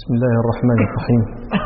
بسم الله الرحمن الرحيم.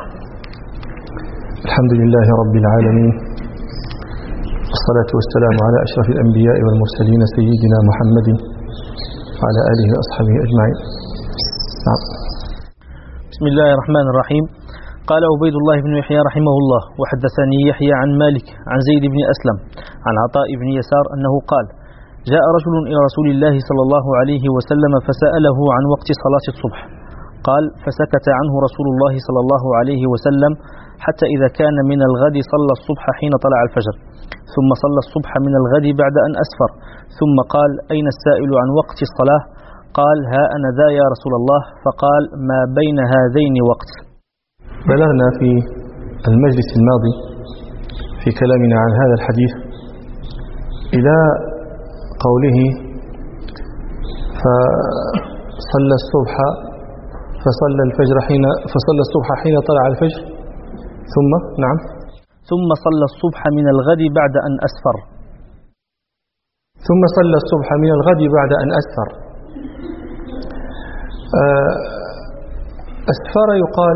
الحمد لله رب العالمين، والصلاة والسلام على أشرف الأنبياء والمرسلين سيدنا محمد وعلى آله وأصحابه أجمعين. نعم. بسم الله الرحمن الرحيم. قال عبيد الله بن يحيى رحمه الله: وحدثني يحيى عن مالك عن زيد بن أسلم عن عطاء بن يسار أنه قال: جاء رجل إلى رسول الله صلى الله عليه وسلم فسأله عن وقت صلاة الصبح، قال: فسكت عنه رسول الله صلى الله عليه وسلم حتى إذا كان من الغد صلى الصبح حين طلع الفجر، ثم صلى الصبح من الغد بعد أن أسفر، ثم قال: أين السائل عن وقت الصلاة؟ قال: ها أنا ذا يا رسول الله. فقال: ما بين هذين وقت. بلغنا في المجلس الماضي في كلامنا عن هذا الحديث إلى قوله: فصلى الصبح حين طلع الفجر، ثم صلى الصبح من الغد بعد أن أسفر. ثم صلى الصبح من الغد بعد أن أسفر. أسفر يقال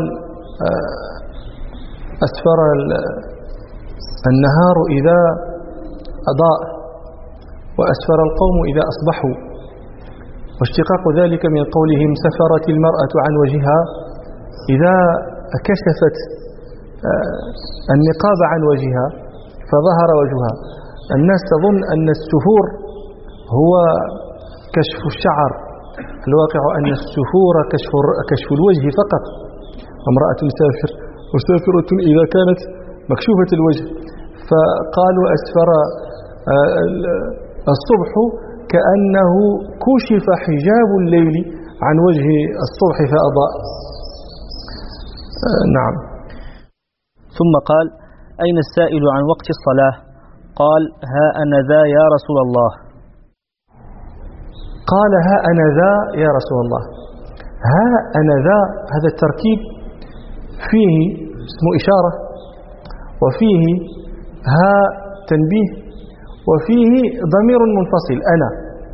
أسفر النهار إذا أضاء، وأسفر القوم إذا أصبحوا، واشتقاق ذلك من قولهم: سفرت المرأة عن وجهها، إذا كشفت النقاب عن وجهها فظهر وجهها. الناس تظن أن السفور هو كشف الشعر، الواقع أن السفور كشف الوجه فقط. امرأة مسافرة إذا كانت مكشوفة الوجه، فقالوا أسفر الصبح كأنه كشف حجاب الليل عن وجه الصبح فأضاء. نعم. ثم قال: أين السائل عن وقت الصلاة؟ قال: ها أنا ذا يا رسول الله. قال: ها أنا ذا يا رسول الله. ها أنا ذا، هذا التركيب فيه اسم إشارة، وفيه ها تنبيه، وفيه ضمير منفصل أنا.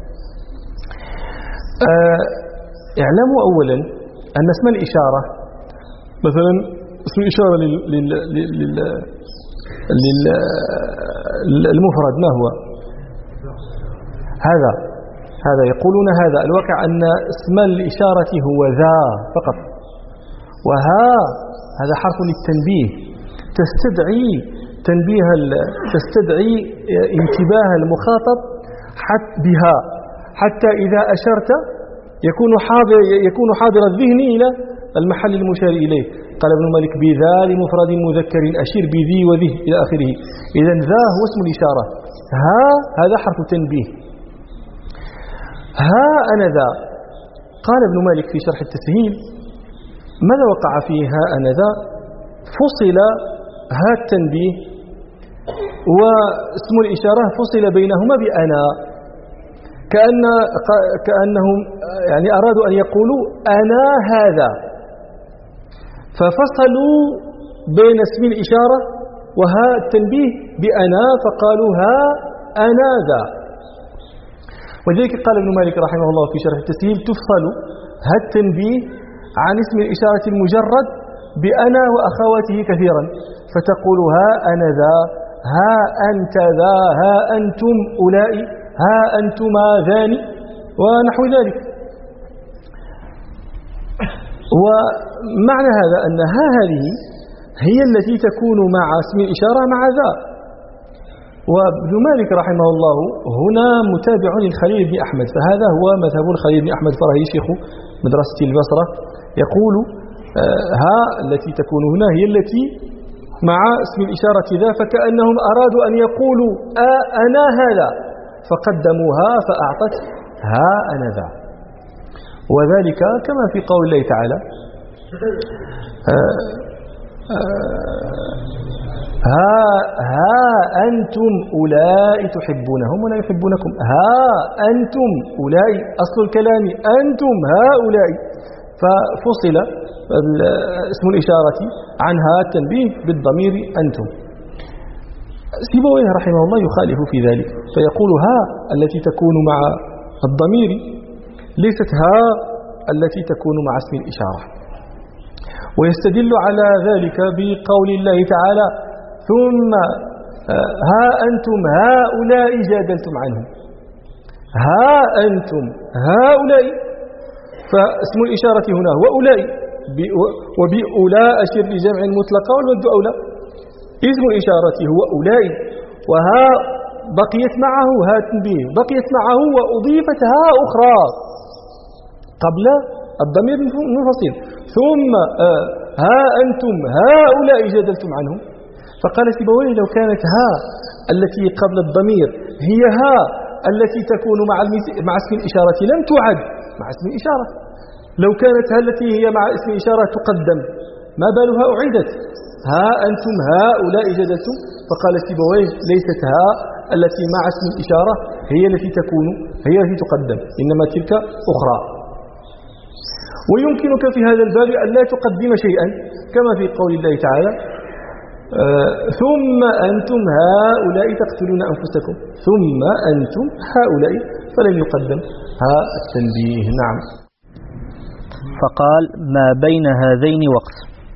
اعلموا أولا أن اسم الإشارة، مثلا اسم الإشارة للمفرد ما هو؟ هذا يقولون هذا. الواقع أن اسم الإشارة هو ذا فقط، وها هذا حرف للتنبيه، تستدعي انتباه المخاطب بها، حتى إذا أشرت يكون حاضر الذهن إلى المحل المشار إليه. قال ابن مالك: بذا لمفرد مذكر أشير بذي وذه إلى آخره. إذن ذا هو اسم الإشارة، ها هذا حرف تنبيه. ها أنا ذا. قال ابن مالك في شرح التسهيل: ماذا وقع فيه ها أنا ذا؟ فصل ها التنبيه واسم الإشارة فصل بينهما بأنا، كأنهم يعني أرادوا أن يقولوا أنا هذا، ففصلوا بين اسم الإشارة وها التنبيه بأنا، فقالوا ها أنا ذا. ولذلك قال ابن مالك رحمه الله في شرح التسهيل: تفصل ها التنبيه عن اسم الإشارة المجرد بأنا وأخواته كثيرا، فتقول ها أنا ذا، ها أنت ذا، ها أنتم أولئك، ها أنتما ذاني، ونحو ذلك. ومعنى هذا أن ها هذه هي التي تكون مع اسم الإشارة مع ذا. وابن مالك رحمه الله هنا متابع للخليل بن أحمد، فهذا هو مذهب الخليل بن أحمد الفراهيدي شيخ مدرسة البصرة، يقول ها التي تكون هنا هي التي مع اسم الإشارة ذا، فكأنهم أرادوا أن يقولوا أنا هذا، فقدموها فأعطت ها أنا ذا. وذلك كما في قول الله تعالى: ها أنتم أولئك تحبونهم ولا يحبونكم. ها أنتم أولئك، أصل الكلام أنتم هؤلاء، ففصل اسم الإشارة عنها التنبيه بالضمير أنتم. سيبويه رحمه الله يخالف في ذلك، فيقول ها التي تكون مع الضمير ليست ها التي تكون مع اسم الإشارة. ويستدل على ذلك بقول الله تعالى ثم ها أنتم هؤلاء جادلتم عنهم. ها أنتم هؤلاء، فاسم الإشارة هنا هو أولئك، وبأولاء أشر لجمع المطلقة والمد أولى. اسم الإشارة هو أولئك، وها بقيت معه ها تنبيه، بقيت معه وأضيفت ها أخرى قبل الضمير المنفصل. ثم ها أنتم هؤلاء جادلتم عنهم. فقال سيبويه لو كانت ها التي قبل الضمير هي ها التي تكون مع اسم الإشارة لم تعد مع اسم الإشارة. لو كانت ها التي هي مع اسم الإشارة تقدم، ما بالها أعيدت؟ ها أنتم هؤلاء جادلتم. فقال سيبويه ليست ها التي مع اسم الإشارة هي التي تقدم، إنما تلك أخرى. ويمكنك في هذا الباب أن لا تقدم شيئا كما في قول الله تعالى ثم أنتم هؤلاء تقتلون أنفسكم، ثم أنتم هؤلاء، فلم يقدم ها التنبيه. نعم. فقال ما بين هذين وقت.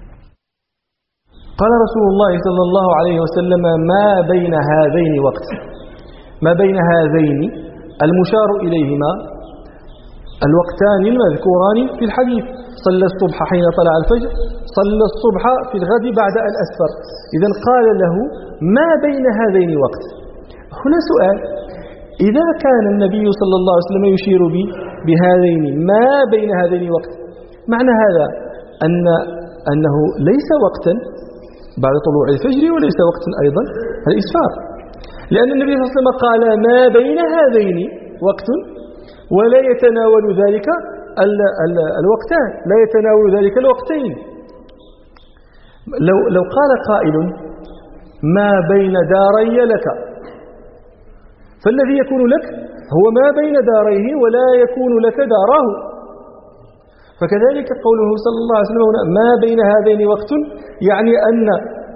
قال رسول الله صلى الله عليه وسلم ما بين هذين وقت. ما بين هذين المشار إليهما الوقتان المذكوران في الحديث، صلى الصبح حين طلع الفجر، صلى الصبح في الغد بعد الأسفر. إذن قال له ما بين هذين وقت. هنا سؤال، إذا كان النبي صلى الله عليه وسلم يشير بهذين ما بين هذين وقت، معنى هذا أنه ليس وقتا بعد طلوع الفجر وليس وقتا أيضا الإسفار، لأن النبي صلى الله عليه وسلم قال ما بين هذين وقت ولا يتناول ذلك الوقتان، لا يتناول ذلك الوقتين. لو قال قائل ما بين داري لك، فالذي يكون لك هو ما بين داريه ولا يكون لك داراه. فكذلك قوله صلى الله عليه وسلم ما بين هذين وقت، يعني أن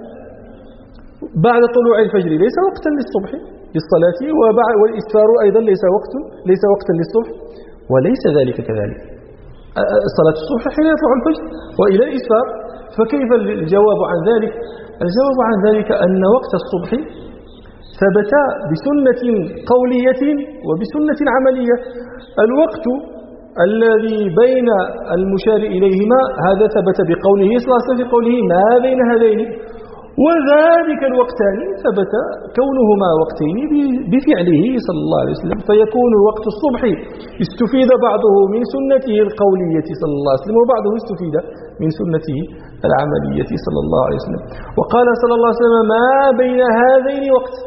بعد طلوع الفجر ليس وقتا للصبح للصلاة، والإسفار أيضا ليس وقتا للصبح، وليس ذلك كذلك صلاة الصبح حين يطلع الفجر وإلى الإسفار. فكيف الجواب عن ذلك؟ الجواب عن ذلك أن وقت الصبح ثبت بسنة قولية وبسنة عملية. الوقت الذي بين المشار إليهما هذا ثبت بقوله صلى الله عليه وسلم في قوله ما بين هذين، وذلك الوقتان ثبت كونهما وقتين بفعله صلى الله عليه وسلم. فيكون وقت الصبح استفيد بعضه من سنته القولية صلى الله عليه وسلم، وبعضه استفيد من سنته العملية صلى الله عليه وسلم. وقال صلى الله عليه وسلم ما بين هذين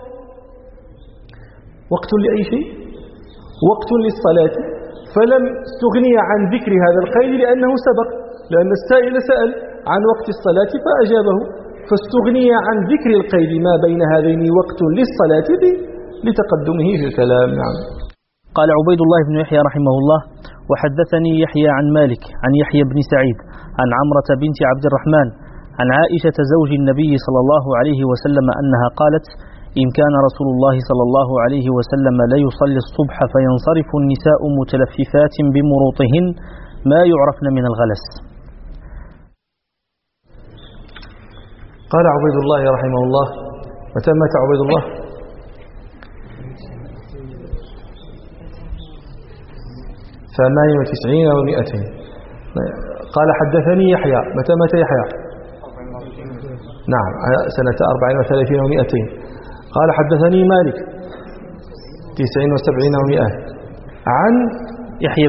وقت لأي شيء؟ وقت للصلاة، فلم استغني عن ذكر هذا القيد لأنه سبق، لأن السائل سأل عن وقت الصلاة فأجابه، فاستغني عن ذكر القيد ما بين هذين وقت للصلاة لتقدمه في الكلام. نعم. قال عبيد الله بن يحيى رحمه الله وحدثني يحيى عن مالك عن يحيى بن سعيد عن عمرة بنت عبد الرحمن عن عائشة زوج النبي صلى الله عليه وسلم أنها قالت إن كان رسول الله صلى الله عليه وسلم لا يصلي الصبح فينصرف النساء متلففات بمروطهن ما يعرفن من الغلس. قال عبيد الله رحمه الله، متى مات عبيد الله؟ ثمانية وتسعين و200. قال حدثني يحيى، متى مات يحيى؟ نعم سنة 34 و200. قال حدثني مالك 79 و100 عن يحيى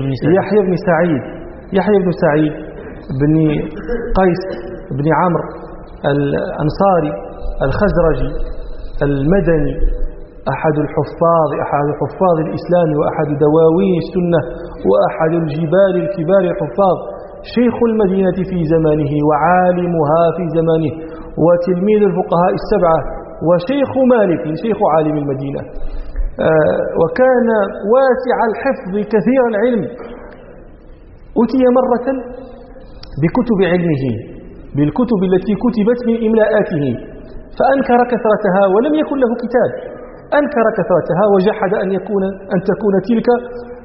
بن سعيد بن قيس بن عمرو الأنصاري الخزرجي المدني، أحد حفاظ الإسلام وأحد دواوين السنة وأحد الجبال الكبار الحفاظ، شيخ المدينة في زمانه وعالمها في زمانه وتلميذ الفقهاء السبعة وشيخ مالك، شيخ عالم المدينة، وكان واسع الحفظ كثير العلم. أتي مرة بكتب علمه، بالكتب التي كتبت من إملاءاته، فأنكر كثرتها ولم يكن له كتاب، أنكر كثرتها وجحد أن تكون تلك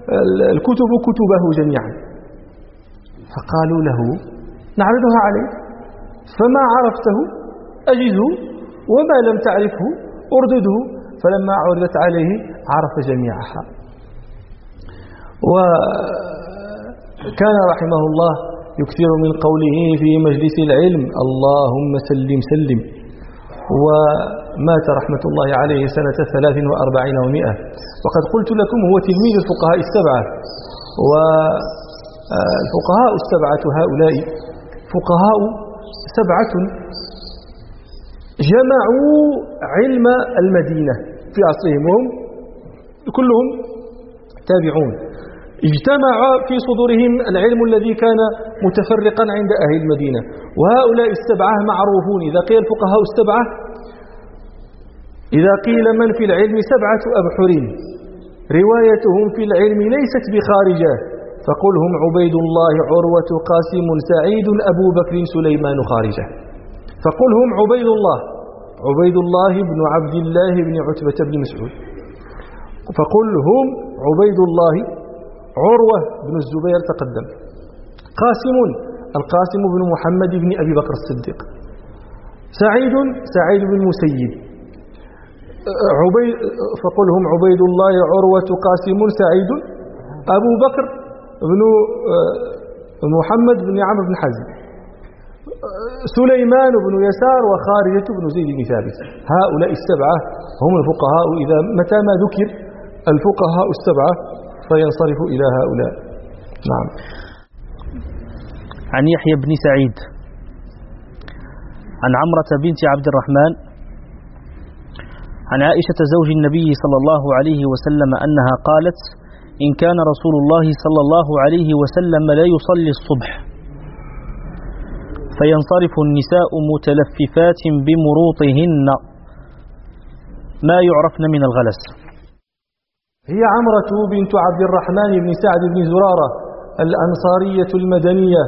الكتب كتبه جميعا. فقالوا له نعرضها عليك، فما عرفته أجزه وما لم تعرفه أردده، فلما عرضت عليه عرف جميعها. وكان رحمه الله يكثر من قوله في مجلس العلم: اللهم سلم سلم. ومات رحمة الله عليه سنة 43 و100. وقد قلت لكم هو تلميذ الفقهاء السبعة. والفقهاء السبعة هؤلاء فقهاء سبعة جمعوا علم المدينة في عصرهم، وهم كلهم تابعون. اجتمع في صدورهم العلم الذي كان متفرقا عند أهل المدينة. وهؤلاء السبعة معروفون. إذا قيل الفقهاء السبعة، إذا قيل من في العلم 7 أبحر روايتهم في العلم ليست بخارجة، فقل هم عبيد الله عروة قاسم سعيد أبو بكر سليمان خارجة. فقل هم عبيد الله بن عبد الله بن عتبة بن مسعود. فقل هم عبيد الله عروة بن الزبير تقدم. قاسم القاسم بن محمد بن أبي بكر الصديق. سعيد بن مسيب. فقل هم عبيد الله عروة قاسم سعيد أبو بكر بن محمد بن عمرو بن حزم. سليمان بن يسار وخارجة بن زيد بن ثابت. هؤلاء السبعة هم الفقهاء. إذا متى ما ذكر الفقهاء السبعة فينصرف إلى هؤلاء. نعم. عن يحيى بن سعيد عن عمرة بنت عبد الرحمن عن عائشة زوج النبي صلى الله عليه وسلم أنها قالت: إن كان رسول الله صلى الله عليه وسلم لا يصلي الصبح فينصرف النساء متلففات بمروطهن ما يعرفن من الغلس. هي عمرة بنت عبد الرحمن بن سعد بن زرارة الأنصارية المدنية،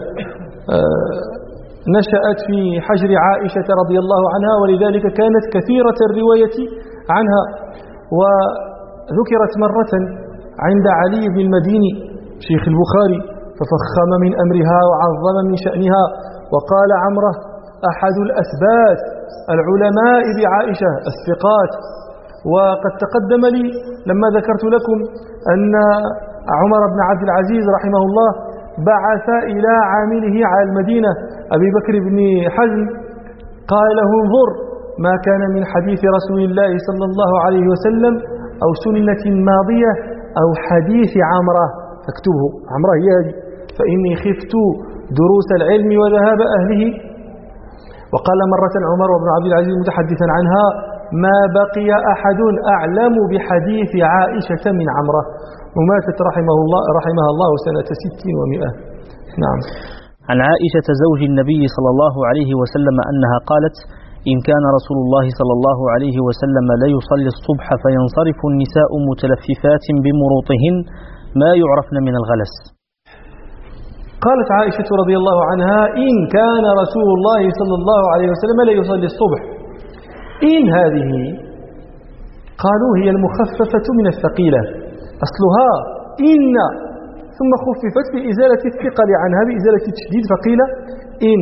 نشأت في حجر عائشة رضي الله عنها، ولذلك كانت كثيرة الرواية عنها. وذكرت مرة عند علي بن المديني شيخ البخاري ففخم من أمرها وعظم من شأنها، وقال عمرة أحد الأثبات العلماء بعائشة الثقات. وقد تقدم لي لما ذكرت لكم أن عمر بن عبد العزيز رحمه الله بعث إلى عامله على المدينة أبي بكر بن حزم، قال له: انظر ما كان من حديث رسول الله صلى الله عليه وسلم أو سنة ماضية أو حديث عمرة فاكتبه. عمرة هي هذه، فإني خفت دروس العلم وذهاب أهله. وقال مرة عمر بن عبد العزيز متحدثا عنها: ما بقي أحد أعلم بحديث عائشة من عمرة. وماتت رحمها الله سنة 60 و100. نعم. عن عائشة زوج النبي صلى الله عليه وسلم أنها قالت: إن كان رسول الله صلى الله عليه وسلم لا يصلي الصبح فينصرف النساء متلففات بمروطهن ما يعرفن من الغلس. قالت عائشة رضي الله عنها: إن كان رسول الله صلى الله عليه وسلم لا يصلي الصبح. إن هذه قالوا هي المخففة من الثقيلة، أصلها إن ثم خففت بإزالة الثقل عنها بإزالة التشديد فقيل إن.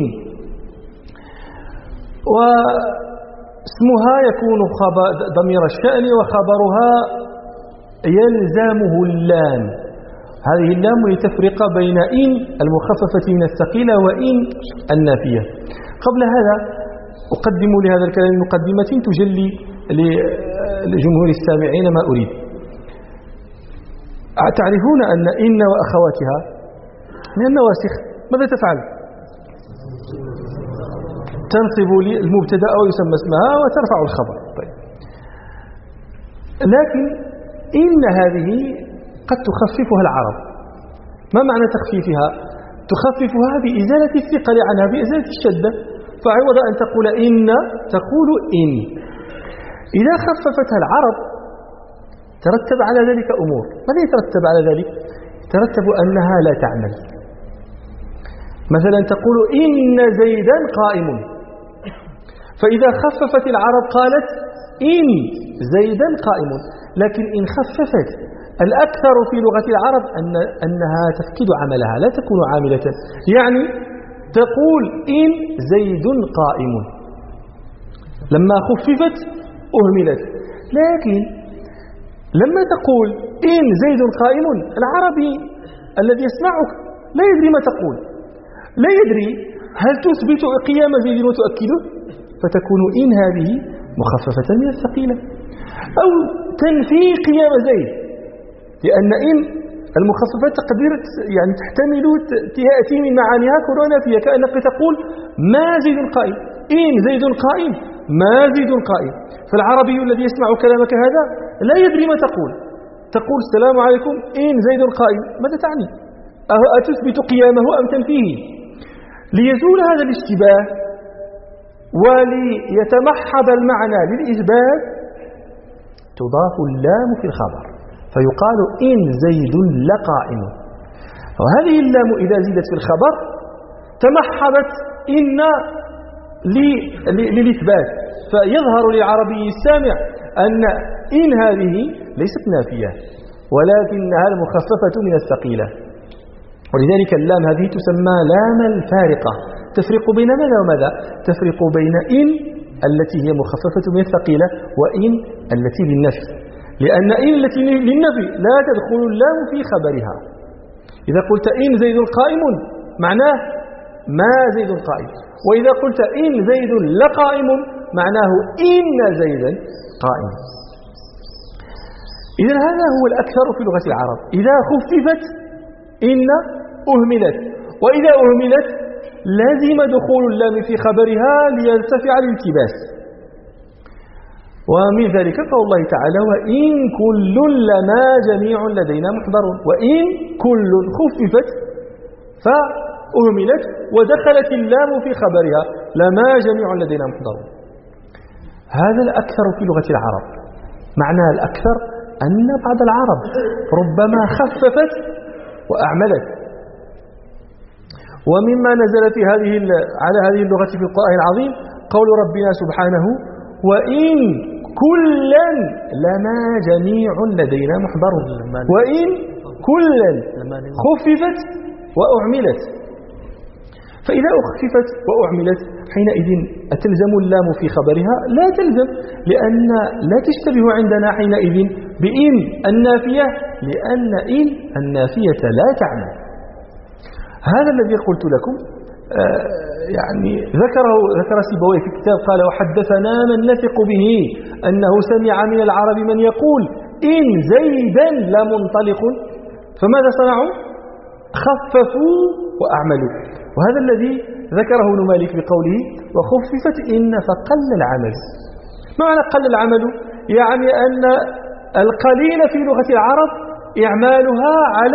واسمها يكون ضمير الشأن وخبرها يلزمه اللام. هذه اللام لتفرق بين إن المخففة من الثقيلة وإن النافية. قبل هذا أقدم لهذا الكلام مقدمة تجلي لجمهور السامعين ما أريد. تعرفون أن إن وأخواتها من النواسخ ماذا تفعل؟ تنصب المبتدأ ويسمى اسمها وترفع الخبر. طيب. لكن إن هذه قد تخففها العرب. ما معنى تخفيفها؟ تخففها بإزالة الثقل عنها بإزالة الشدة، فعوض أن تقول إن تقول إن. إذا خففتها العرب ترتب على ذلك أمور. ماذا يترتب على ذلك؟ ترتب أنها لا تعمل. مثلا تقول إن زيدا قائم، فإذا خففت العرب قالت إن زيدا قائم. لكن إن خففت الأكثر في لغة العرب أنها تفقد عملها، لا تكون عاملة. يعني تقول إن زيد قائم، لما خففت أهملت. لكن لما تقول إن زيد قائم، العربي الذي يسمعك لا يدري ما تقول، لا يدري هل تثبت قيام زيد وتؤكده، فتكون إن هذه مخففة من الثقيلة، أو تنفي قيام زيد، لأن إن المخففات تقدير يعني تحتمل تأتي من معانيها كلها نافية، كأنك تقول ما زيد قائم، إن زيد قائم ما زيد قائم. فالعربي الذي يسمع كلامك هذا لا يدري ما تقول. تقول السلام عليكم إن زيد قائم، ماذا تعني؟ أتثبت قيامه أم تنفيه؟ ليزول هذا الاشتباه وليتمحض المعنى للإثبات تضاف اللام في الخبر، فيقال إن زيد لقائم. وهذه اللام إذا زيدت في الخبر تمحضت إن للإثبات، فيظهر للعربي السامع أن إن هذه ليست نافية ولكنها المخففة من الثقيلة. ولذلك اللام هذه تسمى لام الفارقة، تفرق بين ماذا وماذا؟ تفرق بين إن التي هي مخففة من الثقيلة وإن التي للنفي، لأن إن التي للنفي لا تدخل اللام في خبرها. إذا قلت إن زيد قائم معناه ما زيد قائم، وإذا قلت إن زيد لقائم معناه إن زيدا قائم. إذن هذا هو الأكثر في لغة العرب، إذا خففت إن أهملت، وإذا أهملت لازم دخول اللام في خبرها ليرتفع الالتباس. ومن ذلك قول الله تعالى وإن كل لما جميع لدينا محضرون، وإن كل خففت فأهملت ودخلت اللام في خبرها لما جميع لدينا محضرون. هذا الأكثر في لغة العرب. معنى الأكثر أن بعض العرب ربما خففت وأعملت. ومما نزل في على هذه اللغة في القرآن العظيم قول ربنا سبحانه وإن كلا لما جميع لدينا محضرون، وإن كلا خففت وأعملت. فإذا أخففت وأعملت حينئذ أتلزم اللام في خبرها؟ لا تلزم، لأن لا تشتبه عندنا حينئذ بإن النافية، لأن إن النافية لا تعمل. هذا الذي قلت لكم يعني ذكر سيبويه في كتاب، قال وحدثنا من نثق به أنه سمع من العرب من يقول إن زيدا لمنطلق، فماذا صنعوا؟ خففوا وأعملوا. وهذا الذي ذكره ابن مالك بقوله وخففت إن فقل العمل. معنى قل العمل يعني أن القليل في لغة العرب إعمالها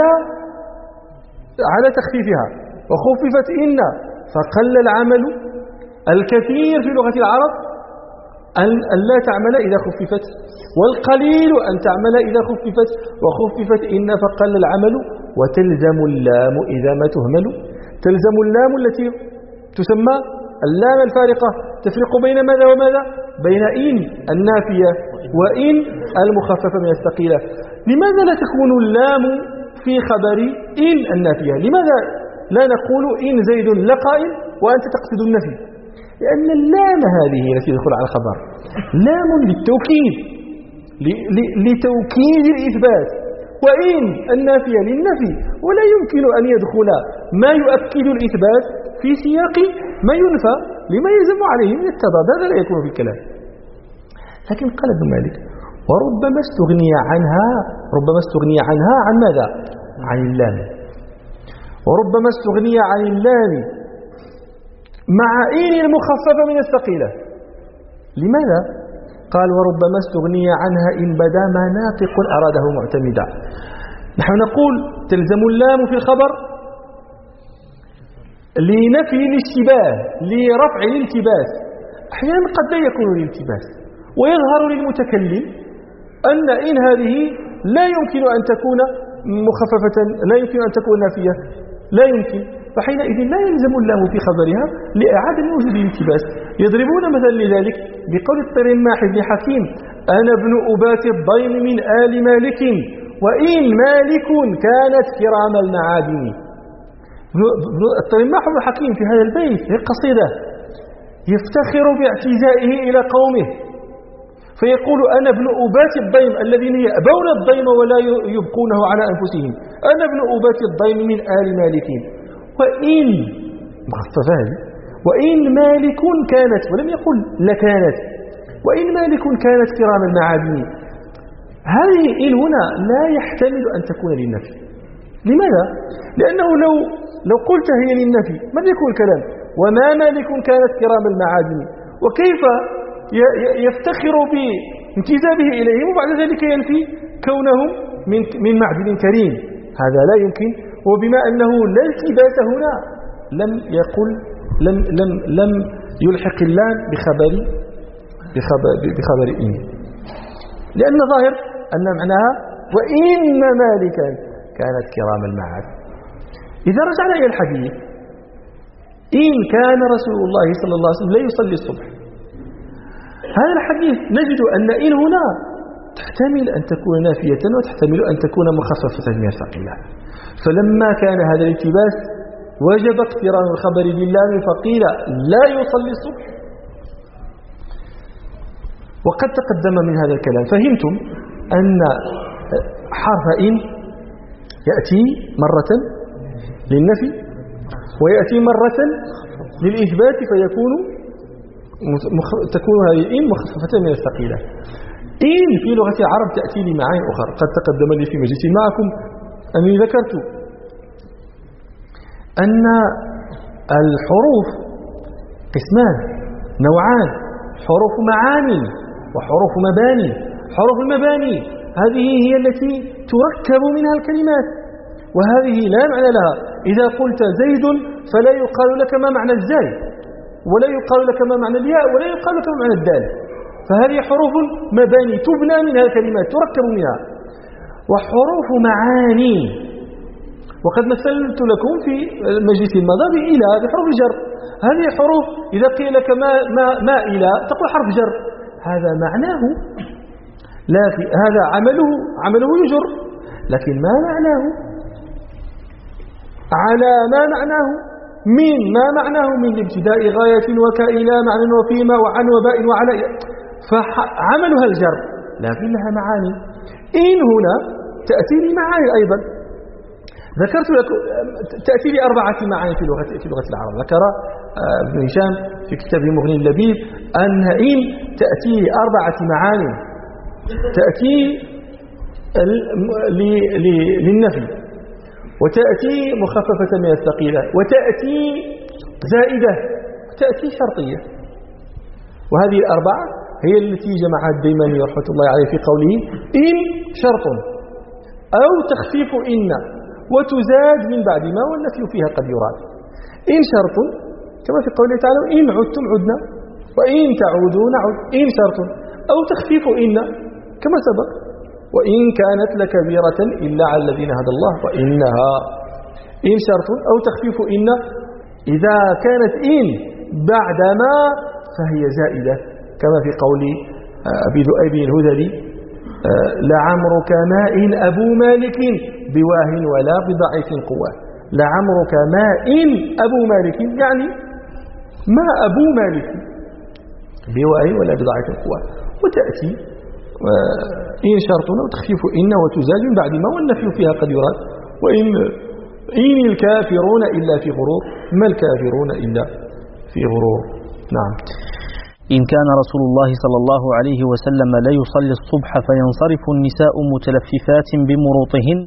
على تخفيفها، وخففت إن فقل العمل. الكثير في لغة العرب أن لا تعمل إذا خففت، والقليل أن تعمل إذا خففت. وخففت إن فقل العمل، وتلزم اللام إذا ما تهمل. تلزم اللام التي تسمى اللام الفارقة، تفرق بين ماذا وماذا؟ بين إن النافية وإن المخففة من الثقيلة. لماذا لا تكون اللام في خبر إن النافية؟ لماذا لا نقول إن زيد لقائم وأنت تقصد النفي؟ لأن اللام هذه التي تدخل على الخبر لام للتوكيد، لتوكيد الإثبات، وإن النافية للنفي، ولا يمكن أن يدخل ما يؤكد الإثبات في سياق ما ينفى لما يلزم عليه من التضاد. هذا لا يكون في الكلام. لكن قال ابن مالك وربما استغني عنها عن ماذا؟ عن اللام. وربما استغني عن اللام مع إن المخففة من الثقيلة. لماذا؟ قال وربما استغني عنها إن بدا ما ناطق أراده معتمدا. نحن نقول تلزم اللام في الخبر لنفي الاشتباه، لرفع الالتباس. أحيانا قد لا يكون الالتباس ويظهر للمتكلم أن إن هذه لا يمكن أن تكون مخففة، لا يمكن أن تكون نافية، لا يمكن. فحينئذ لا يلزم اللام في خبرها لإعادة وجود الالتباس. يضربون مثلا لذلك بقول الطرماح بن حكيم أنا ابن أبات الضيم من آل مالك وإن مالك كانت كرام المعادن. التلماح بن حكيم في هذا البيت هي قصيدة يفتخر باعتزائه إلى قومه، فيقول أنا ابن أبات الضيم الذين يأبون الضيم ولا يبقونه على أنفسهم، أنا ابن أبات الضيم من آل مالك، وإن وإن مالك كانت، ولم يقل لكانت، وإن مالك كانت كرام المعادن. هذه إن هنا لا يحتمل أن تكون للنفي. لماذا؟ لأنه لو قلت هي للنفي ماذا يكون الكلام؟ وما مالك كانت كرام المعادن، وكيف يفتخر بانتسابه إليهم وبعد ذلك ينفي كونهم من معدن كريم؟ هذا لا يمكن. وبما أنه لا التباس هنا لم يلحق اللام بخبر إن، لأن ظاهر أن معناها وإن مالكا كانت كرام المعاد. إذا رجعنا إلى الحديث، إن كان رسول الله صلى الله عليه وسلم لا يصلي الصبح، هذا الحديث نجد أن إن هنا تحتمل أن تكون نافية وتحتمل أن تكون مخففة من الثقيلة. فلما كان هذا الالتباس وجب اقتران الخبر باللام فقيل لا يصلي الصبح. وقد تقدم من هذا الكلام فهمتم أن حرف إن يأتي مرة للنفي ويأتي مرة للإثبات، تكون هذه إن مخففة من الثقيلة. إن في لغة العرب تأتي لمعاني أخرى. قد تقدم لي في مجلس معكم أني ذكرت أن الحروف قسمان نوعان، حروف معاني وحروف مباني. حروف المباني هذه هي التي تركب منها الكلمات، وهذه لا معنى لها. إذا قلت زيد فلا يقال لك ما معنى الزاي، ولا يقال لك ما معنى الياء، ولا يقال لك ما معنى الدال. فهذه حروف مباني تبنى منها الكلمات، تركب منها. وحروف معاني، وقد مثلت لكم في المجلس الماضي بإلى بحروف الجر. هذه حروف إذا قيل لك ما إلى تقول حرف جر، هذا معناه لا في هذا عمله يجر، لكن ما معناه على ما معناه من ما معناه من ابتداء غاية وكإلى معنى وفيما وعن وباء وعلى، فعملها الجر لكن لها معاني. إن هنا تأتي لمعاني أيضا، ذكرت لكم تأتي لأربعة معاني في لغة العرب. ذكر ابن هشام في كتابه مغني اللبيب أن إن تأتي لأربعة معاني. تأتي للنفي، وتأتي مخففة من الثقيلة، وتأتي زائدة، وتأتي شرطية. وهذه الأربعة هي التي جمعها الديماني رحمة الله عليه في قوله إن شرط أو تخفيف إن وتزاد من بعد ما والنفي فيها قد يراد. إن شرط كما في قوله تعالى إن عدتم عدنا وإن تعودوا نعد. إن شرط أو تخفيف إن كما سبق وإن كانت لكبيرة إلا على الذين هدى الله وإنها. إن شرط أو تخفيف إن إذا كانت إن بعد ما فهي زائدة، كما في قول أبي ذؤيب الهذلي لعمرك ما إن أبو مالك بواه ولا بضعيف قوة. لعمرك ما إن أبو مالك يعني ما أبو مالك بواه ولا بضعيف قوة. وتأتي إن شرط وتخفيف إن وتزاد من بعد ما والنفي فيها قد يراد. وإن الكافرون إلا في غرور، ما الكافرون إلا في غرور. نعم. إن كان رسول الله صلى الله عليه وسلم لا يصلي الصبح فينصرف النساء متلففات بمروطهن.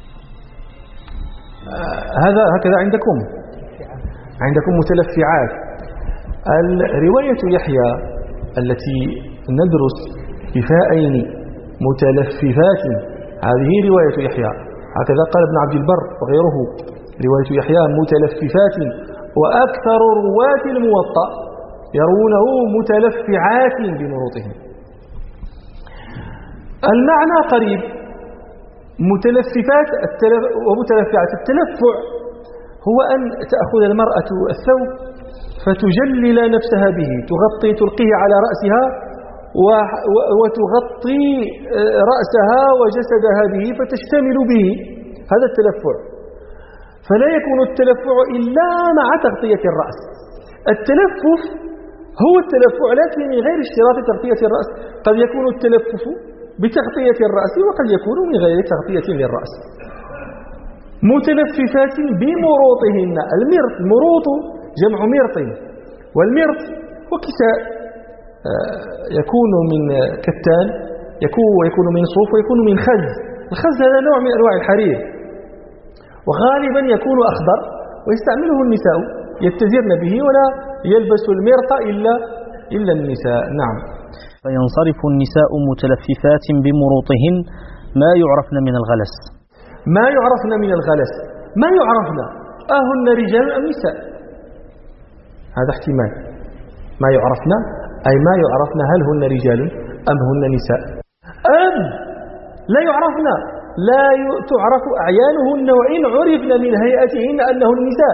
هكذا عندكم متلفعات. الرواية يحيى التي ندرس بفاءين متلففات، هذه رواية يحيى، هكذا قال ابن عبد البر وغيره. رواية يحيى متلففات، وأكثر رواة الموطأ يرونه متلفعات بمروطهم. المعنى قريب، متلففات ومتلفعات. التلفع هو أن تأخذ المرأة الثوب فتجلل نفسها به، تلقيه على رأسها وتغطي رأسها وجسدها به فتشتمل به، هذا التلفع. فلا يكون التلفع إلا مع تغطية الرأس. التلفف هو التلفع لكن من غير اشتراط تغطية الرأس. قد يكون التلفف بتغطية الرأس وقد يكون من غير تغطية للرأس. متلففات بمروطهن. المرط، مروط جمع مرط، والمرط هو كساء يكون من كتان، يكون من صوف ويكون من خز. الخز هذا نوع من أنواع الحرير وغالبا يكون أخضر ويستعمله النساء يتزرن به ولا يلبس المرط إلا النساء. نعم. فينصرف النساء متلففات بمروطهن ما يعرفن من الغلس. ما يعرفن من الغلس، ما يعرفن أهن رجال أم نساء؟ هذا احتمال. ما يعرفن أي ما يعرفن هل هن رجال أم هن نساء، أم لا يعرفن، لا تعرف أعيانهن وإن عرفن من هيئتهن أنهن نساء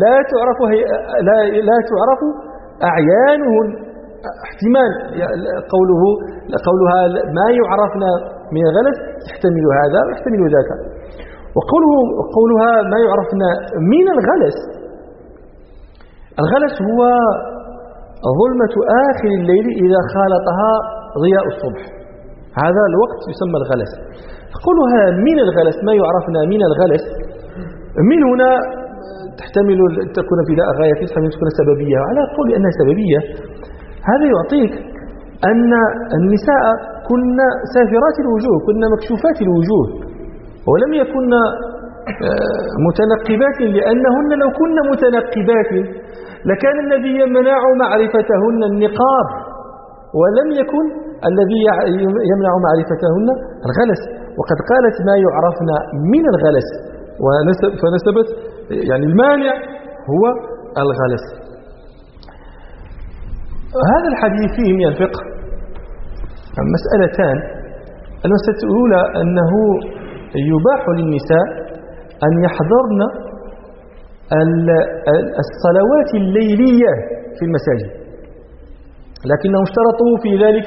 لا تعرف أعيانهن. احتمال قولها ما يعرفن من الغلس يحتمل هذا ويحتمل ذاك. وقولها ما يعرفن من الغلس، الغلس هو ظلمة آخر الليل إذا خالطها ضياء الصبح، هذا الوقت يسمى الغلس. قولها من الغلس، ما يعرفنا من الغلس، من هنا تحتمل تكون فداء غاية، تحتمل تكون سببية. على قول أنها سببية هذا يعطيك أن النساء كن سافرات الوجوه، كن مكشوفات الوجوه ولم يكن متنقبات، لأنهن لو كن متنقبات لكان الذي يمنع معرفتهن النقاب، ولم يكن الذي يمنع معرفتهن الغلس. وقد قالت ما يعرفن من الغلس فنسبت يعني المانع هو الغلس. هذا الحديث فيه من الفقه مسألتان. المسألة الأولى أنه يباح للنساء أن يحضرن الصلوات الليلية في المساجد، لكنهم اشترطوا في ذلك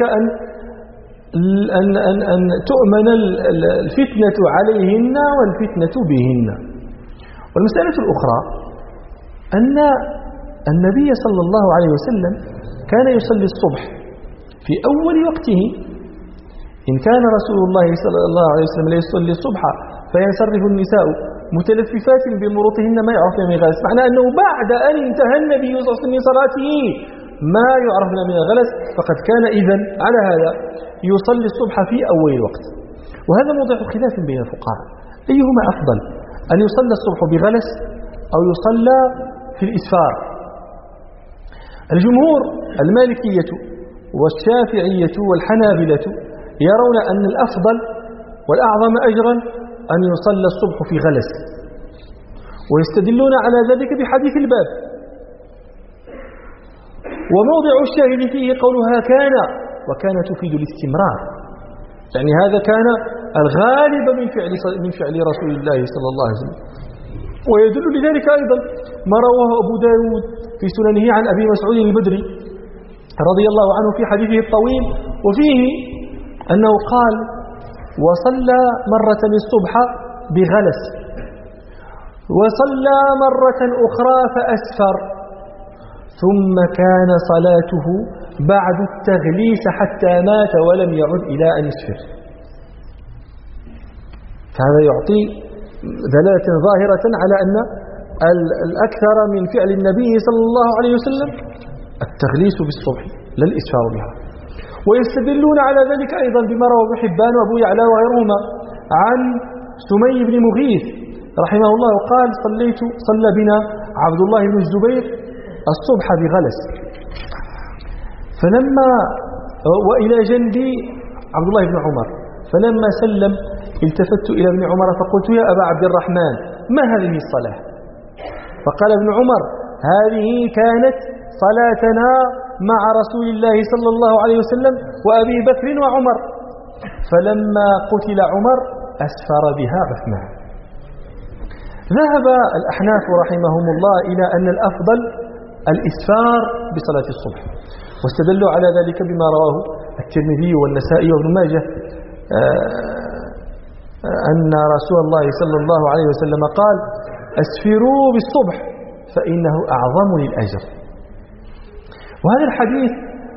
أن تؤمن الفتنة عليهن والفتنة بهن. والمسألة الأخرى أن النبي صلى الله عليه وسلم كان يصلي الصبح في أول وقته. إن كان رسول الله صلى الله عليه وسلم لا يصلي الصبح فينصرف النساء متلففات بمروطهن ما يعرفن من الغلس، معنى أنه بعد أن انتهى النبي صلى الله عليه وسلم من صلاته ما يعرفن من الغلس، فقد كان إذن على هذا يصلي الصبح في أول الوقت. وهذا موضع خلاف بين الفقهاء، أيهما أفضل، أن يصلى الصبح بغلس أو يصلى في الإسفار؟ الجمهور المالكية والشافعية والحنابلة يرون أن الأفضل والأعظم أجرا أن يصلى الصبح في غلس، ويستدلون على ذلك بحديث الباب. وموضع الشاهد فيه قولها كان، وكان تفيد الاستمرار، يعني هذا كان الغالب من فعل رسول الله صلى الله عليه وسلم. ويدل لذلك أيضا ما رواه أبو داود في سننه عن أبي مسعود البدري رضي الله عنه في حديثه الطويل، وفيه أنه قال: وصلى مرة الصبح بغلس، وصلى مرة أخرى فأسفر، ثم كان صلاته بعد التغليس حتى مات ولم يعد إلى أن يسفر. فهذا يعطي دلالة ظاهرة على أن الأكثر من فعل النبي صلى الله عليه وسلم التغليس بالصبح لا الإسفار بها. ويستدلون على ذلك أيضا بما روى ابن حبان وأبو يعلى وغيرهما عن سمي بن مغيث رحمه الله قال: صلى بنا عبد الله بن الزبير الصبح بغلس، فلما وإلى جنبي عبد الله بن عمر، فلما سلم التفت إلى ابن عمر فقلت: يا أبا عبد الرحمن، ما هذه الصلاة؟ فقال ابن عمر: هذه كانت صلاتنا مع رسول الله صلى الله عليه وسلم وأبي بكر وعمر، فلما قتل عمر أسفر بها عثمان. ذهب الأحناف رحمهم الله إلى أن الأفضل الإسفار بصلاة الصبح، واستدلوا على ذلك بما رواه الترمذي والنسائي وابن ماجه أن رسول الله صلى الله عليه وسلم قال: أسفروا بالصبح فإنه أعظم للأجر. وهذا الحديث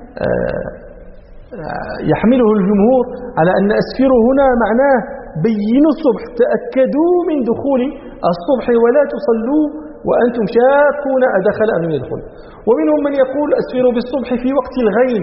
يحمله الجمهور على أن أسفروا هنا معناه بينوا الصبح، تأكدوا من دخول الصبح ولا تصلوا وأنتم شاكون أدخل أم لم يدخل. ومنهم من يقول أسفروا بالصبح في وقت الغيم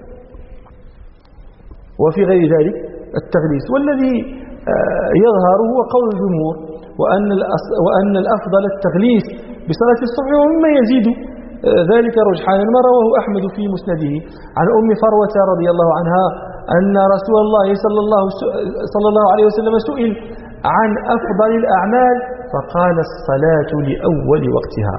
وفي غير ذلك التغليس. والذي يظهر هو قول الجمهور وأن الأفضل التغليس بصلاة الصبح، ومما يزيد ذلك رجحانا ما رواه أحمد في مسنده عن أم فروة رضي الله عنها أن رسول الله صلى الله عليه وسلم سئل عن أفضل الأعمال فقال الصلاة لأول وقتها.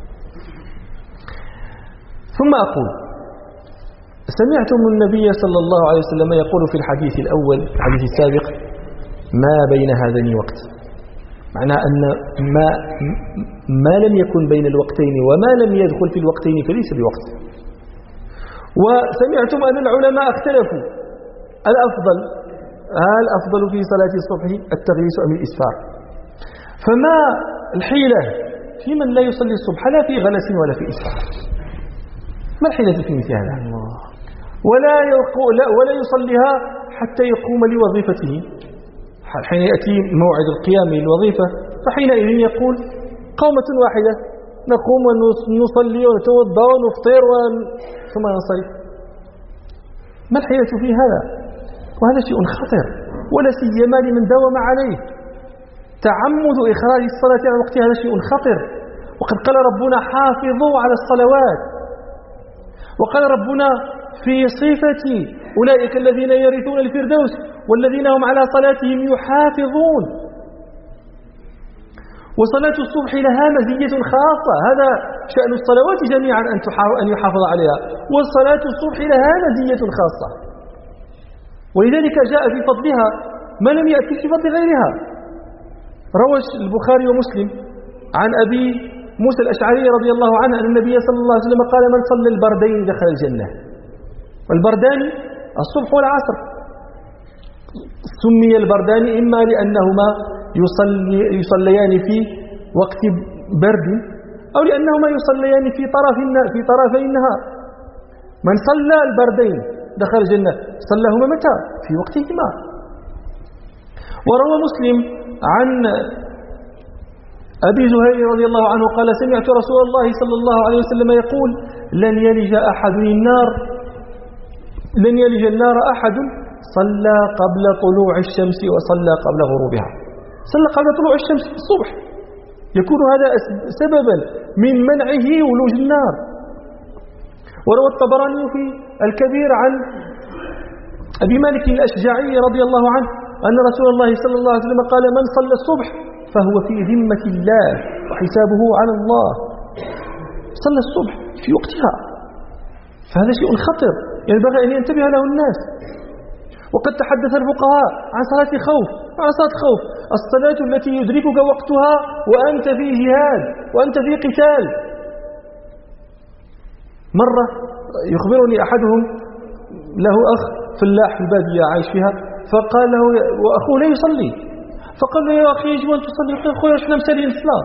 ثم أقول سمعتم النبي صلى الله عليه وسلم يقول في الحديث الأول الحديث السابق ما بين هذين وقت، معنى أن ما لم يكن بين الوقتين وما لم يدخل في الوقتين فليس بوقت. وسمعتم أن العلماء اختلفوا الأفضل في صلاة الصبح التغليس أم الإسفار. فما الحيلة في من لا يصلي الصبح لا في غلس ولا في إسفار؟ ما الحيلة في مثل هذا؟ ولا يصليها حتى يقوم لوظيفته. حين يأتي موعد القيام للوظيفة فحينئذ يقول قومة واحدة نقوم ونصلي ونتوضا ونفطر ثم ننصرف. ما الحيلة في هذا؟ وهذا شيء خطر، ولا سيما لمن داوم عليه. تعمد إخراج الصلاة عن وقتها هذا شيء خطر. وقد قال ربنا حافظوا على الصلوات، وقال ربنا في صفة أولئك الذين يرثون الفردوس والذين هم على صلاتهم يحافظون. وصلاة الصبح لها مزية خاصة، هذا شأن الصلوات جميعا أن يحافظ عليها، والصلاة الصبح لها مزية خاصة، ولذلك جاء في فضلها ما لم يأتي في فضل غيرها. روى البخاري ومسلم عن أبي موسى الأشعري رضي الله عنه أن النبي صلى الله عليه وسلم قال من صلى البردين دخل الجنة. والبردان الصبح والعصر سمي البردان إما لأنهما يصليان في وقت برد أو لأنهما يصليان في طرفي النهار. من صلى البردين دخل الجنة، صلىهما متى؟ في وقتهما. وروى مسلم عن أبي زهير رضي الله عنه قال سمعت رسول الله صلى الله عليه وسلم يقول لن يلج النار أحد صلى قبل طلوع الشمس وصلى قبل غروبها. صلى قبل طلوع الشمس الصبح، يكون هذا سببا من منعه ولوج النار. وروى الطبراني في الكبير عن أبي مالك الأشجعي رضي الله عنه أن رسول الله صلى الله عليه وسلم قال من صلى الصبح فهو في ذمة الله وحسابه على الله. صلى الصبح في وقتها، فهذا شيء خطر ينبغي أن ينتبه له الناس. وقد تحدث الفقهاء عن صلاة خوف وعن صلاة خوف، الصلاة التي يدركك وقتها وأنت في جهاد وأنت في قتال. مرة يخبرني أحدهم له أخ فلاح في البادية عايش فيها، فقال له وأخوه لا يصلي، فقال له يا أخي يجب أن تصلي. قال أخويا احنا مسالين الصلاة،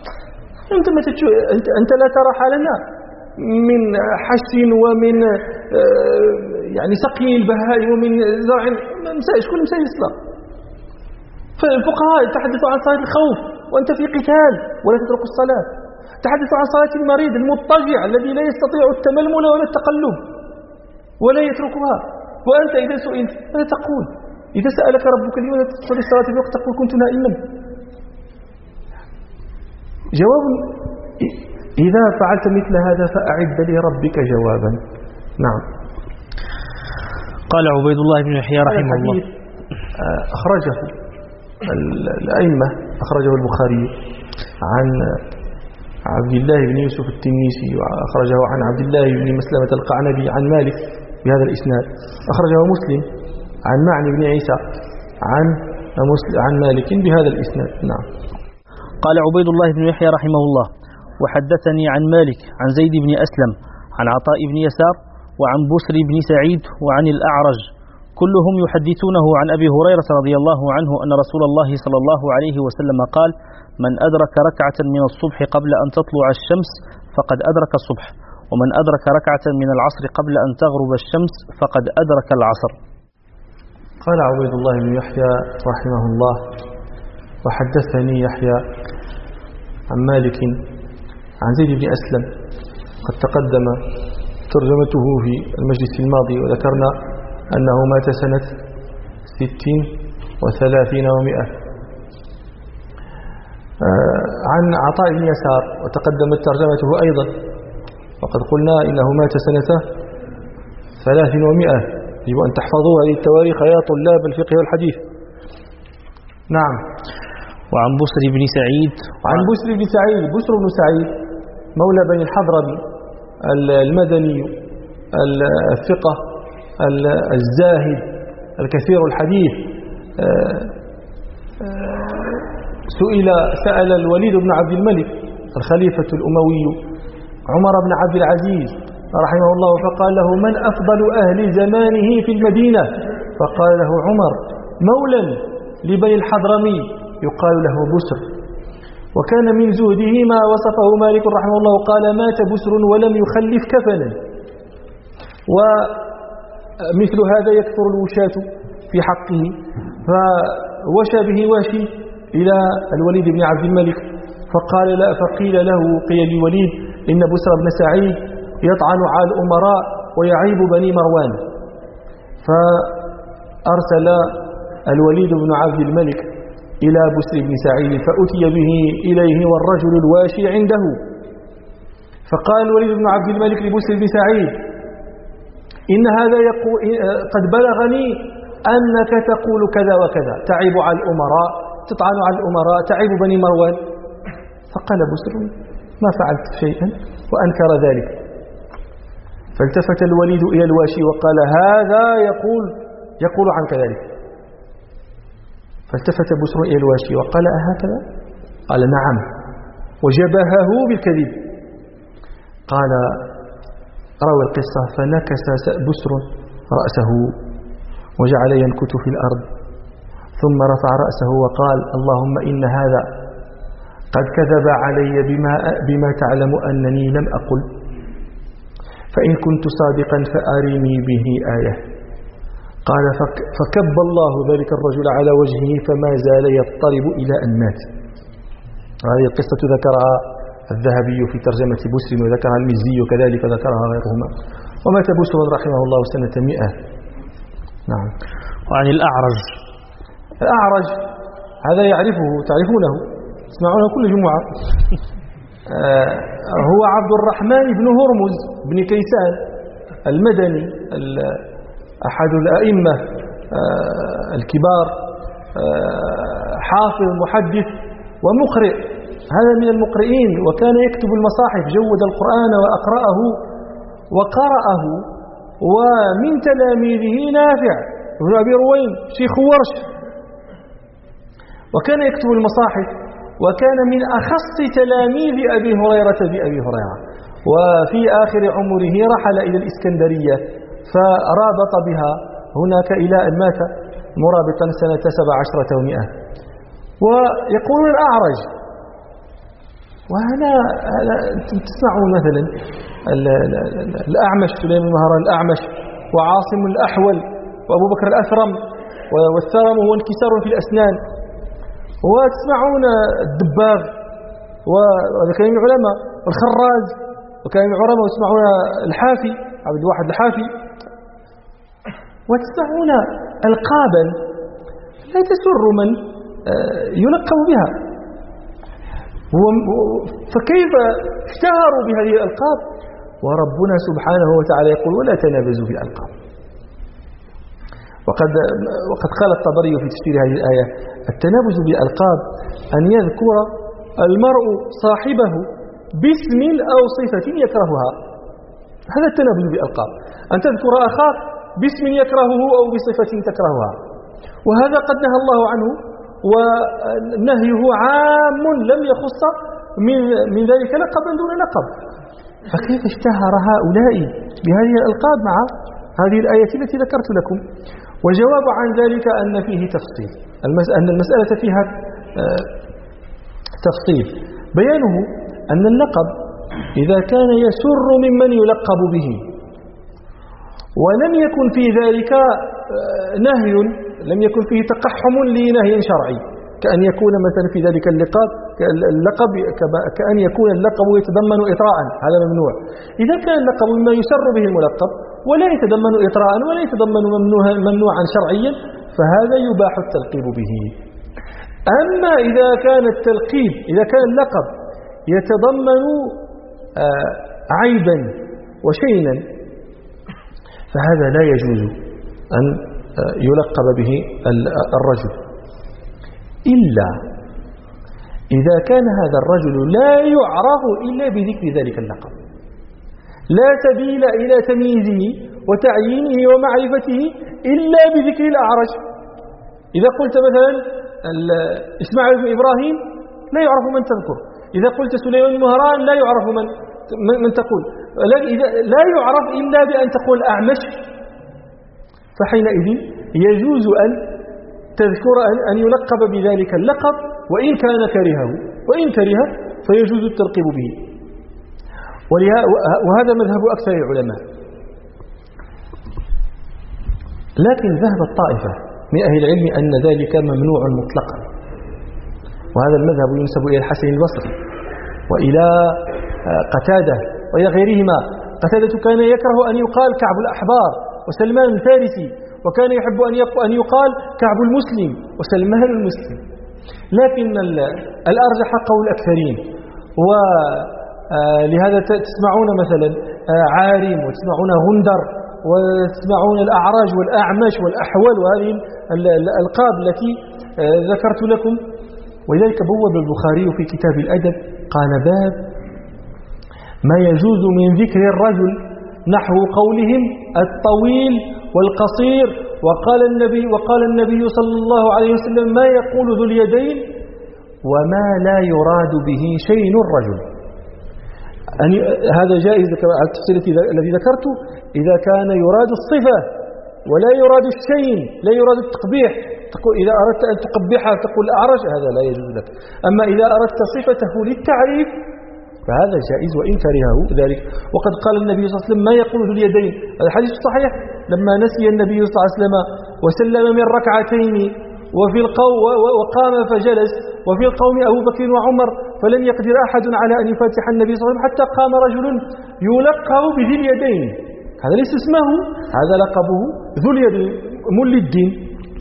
أنت لا ترى حالنا من حش ومن يعني سقي البهائم ومن زرع كل مسائل الإسلام. فالفقهاء تحدثوا عن صلاة الخوف وأنت في قتال ولا تترك الصلاة. تحدثوا عن صلاة المريض المضطجع الذي لا يستطيع التململ ولا التقلب ولا يتركها، وأنت إذا سئلت ماذا تقول؟ إذا سألك ربك لماذا تصلي الصلاة في وقت تقول كنت نائما. جواب إذا فعلت مثل هذا فأعد لربك جوابا. نعم. قال عبيد الله بن يحيى رحمه الله أخرجه الأئمة، أخرجه البخاري عن عبد الله بن يوسف التنيسي، وأخرجه عن عبد الله بن مسلمة القعنبي عن مالك بهذا الإسناد، أخرجه مسلم عن معن بن عيسى عن مالك بهذا الإسناد. نعم. قال عبيد الله بن يحيى رحمه الله وحدثني عن مالك عن زيد بن أسلم عن عطاء بن يسار وعن بسر بن سعيد وعن الأعرج كلهم يحدثونه عن أبي هريرة رضي الله عنه أن رسول الله صلى الله عليه وسلم قال: من أدرك ركعة من الصبح قبل أن تطلع الشمس فقد أدرك الصبح، ومن أدرك ركعة من العصر قبل أن تغرب الشمس فقد أدرك العصر. قال عبيد الله بن يحيى رحمه الله: وحدثني يحيى عن مالك عن زيد بن أسلم، قد تقدم ترجمته في المجلس الماضي، وذكرنا أنه مات سنة 36 و100. عن عطاء بن يسار وتقدمت ترجمته أيضا، وقد قلنا إنه مات سنة 300. يجب أن تحفظوا هذه التواريخ يا طلاب الفقه والحديث. نعم. وعن بسر بن سعيد، وعن بسر بن سعيد، بسر بن سعيد مولى بني الحضرمي المدني الثقة الزاهد الكثير الحديث، سأل الوليد بن عبد الملك الخليفة الأموي عمر بن عبد العزيز رحمه الله، فقال له: من أفضل أهل زمانه في المدينة؟ فقال له عمر: مولا لبني الحضرمي يقال له بسر. وكان من زهده ما وصفه مالك رحمه الله، قال: مات بسر ولم يخلف كفنا. ومثل هذا يكثر الوشاة في حقه، فوشى به واشي إلى الوليد بن عبد الملك، فقيل له: قيل للوليد إن بسر بن سعيد يطعن على الأمراء ويعيب بني مروان. فأرسل الوليد بن عبد الملك إلى بسر بن سعيد، فأتي به إليه والرجل الواشي عنده. فقال الوليد بن عبد الملك لبسر بن سعيد: إن هذا قد بلغني أنك تقول كذا وكذا، تعيب على الأمراء، تطعن على الأمراء، تعيب بني مروان. فقال بسر: ما فعلت شيئا، وأنكر ذلك. فالتفت الوليد إلى الواشي وقال: هذا يقول عنك ذلك. فالتفت بسر إلى الواشي وقال: أهكذا؟ قال: نعم. وجبهه بالكذب. قال روى القصة: فنكس بسر رأسه وجعل ينكت في الأرض، ثم رفع رأسه وقال: اللهم إن هذا قد كذب علي بما تعلم أنني لم أقل، فإن كنت صادقا فأريني به آية. قال: فكب الله ذلك الرجل على وجهه فما زال يضطرب إلى أن مات. هذه القصة ذكرها الذهبي في ترجمة بسر، وذكرها المزي وكذلك ذكرها غيرهما. ومات بسر رحمه الله سنة 100. نعم. وعن الأعرج هذا تعرفونه، تسمعونه كل جمعة. هو عبد الرحمن بن هرمز بن كيسان المدني، أحد الأئمة الكبار، حافظ محدث ومقرئ. هذا من المقرئين، وكان يكتب المصاحف، جود القرآن وأقرأه وقرأه. ومن تلاميذه نافع بن أبي روين شيخ ورش، وكان يكتب المصاحف، وكان من أخص تلاميذ أبي هريرة بأبي هريرة. وفي آخر عمره رحل إلى الإسكندرية فرابط بها هناك إلى أن مات مرابطا سنة 17 و100. ويقول الأعرج، وهنا تسمعون مثلا الأعمش سليم بن مهران الأعمش، وعاصم الأحول، وأبو بكر الأثرم، والثرم هو انكسار في الأسنان. وتسمعون الدباغ، وهذا كلام العلماء، والخراز وكلام العلماء، وتسمعون الحافي، عبد الواحد الحافي، وتسمعون ألقابا لا تسر من يلقب بها. فكيف اشتهروا بهذه الألقاب؟ وربنا سبحانه وتعالى يقول: ولا تنابزوا في الألقاب. وقد قال الطبري في تفسير هذه الآية: التنابز بالألقاب أن يذكر المرء صاحبه باسم أو صفة يكرهها. هذا التنابز بالألقاب، أن تذكر أخاك باسم يكرهه أو بصفة تكرهها. وهذا قد نهى الله عنه، ونهيه عام لم يخص من ذلك لقبا دون لقب. فكيف اشتهر هؤلاء بهذه الألقاب مع هذه الآية التي ذكرت لكم؟ والجواب عن ذلك أن فيه تفصيل، أن المسألة فيها تفصيل. بيانه أن اللقب إذا كان يسر ممن يلقب به ولم يكن في ذلك نهي، لم يكن فيه تقحم لنهي شرعي، كأن يكون مثلا في ذلك اللقب كأن يكون اللقب يتضمن إطراء، هذا ممنوع. إذا كان اللقب مما يسر به الملقب ولا يتضمن إطراء ولا يتضمن ممنوعا شرعيا فهذا يباح التلقيب به. أما إذا كان التلقيب، إذا كان اللقب يتضمن عيبا وشينا فهذا لا يجوز أن يلقب به الرجل، إلا إذا كان هذا الرجل لا يعرف إلا بذكر ذلك اللقب، لا سبيل إلى تمييزه وتعيينه ومعرفته إلا بذكر الأعرج. إذا قلت مثلا إسماعيل بن إبراهيم لا يعرف من تذكر، إذا قلت سليمان بن مهران لا يعرف من تقول، لا يعرف إلا بأن تقول أعمش، فحينئذ يجوز أن تذكر أن يلقب بذلك اللقب وإن كان كرهه، وإن كرهه فيجوز التلقيب به. وهذا مذهب أكثر العلماء. لكن ذهب الطائفة من أهل العلم أن ذلك ممنوع مطلقا، وهذا المذهب ينسب إلى الحسن البصري وإلى قتادة وإلى غيرهما. قتادة كان يكره أن يقال كعب الأحبار وسلمان الفارسي، وكان يحب أن يقال كعب المسلم وسلمان المسلم. لكن الأرجح قول الأكثرين، ولهذا تسمعون مثلا عارم وتسمعون غندر وتسمعون الأعرج والأعمش والأحول وهذه الألقاب التي ذكرت لكم. ولذلك بوب البخاري في كتاب الأدب قال باب ما يجوز من ذكر الرجل نحو قولهم الطويل والقصير، وقال النبي صلى الله عليه وسلم ما يقول ذو اليدين وما لا يراد به شين الرجل. هذا جائز على التفسير الذي ذكرته إذا كان يراد الصفة ولا يراد الشين، لا يراد التقبيح. تقول إذا أردت أن تقبحها تقول أعرج، هذا لا يجوز لك. أما إذا أردت صفته للتعريف فهذا جائز وإن كرهه ذلك. وقد قال النبي صلى الله عليه وسلم ما يقول ذو اليدين، هذا الحديث الصحيح، لما نسي النبي صلى الله عليه وسلم وسلم من ركعتين وقام فجلس، وفي القوم أبو بكر وعمر، فلم يقدر أحد على أن يفاتح النبي صلى الله عليه وسلم حتى قام رجل يلقب بذي اليدين، هذا ليس اسمه، هذا لقبه ذو اليدين مل الدين.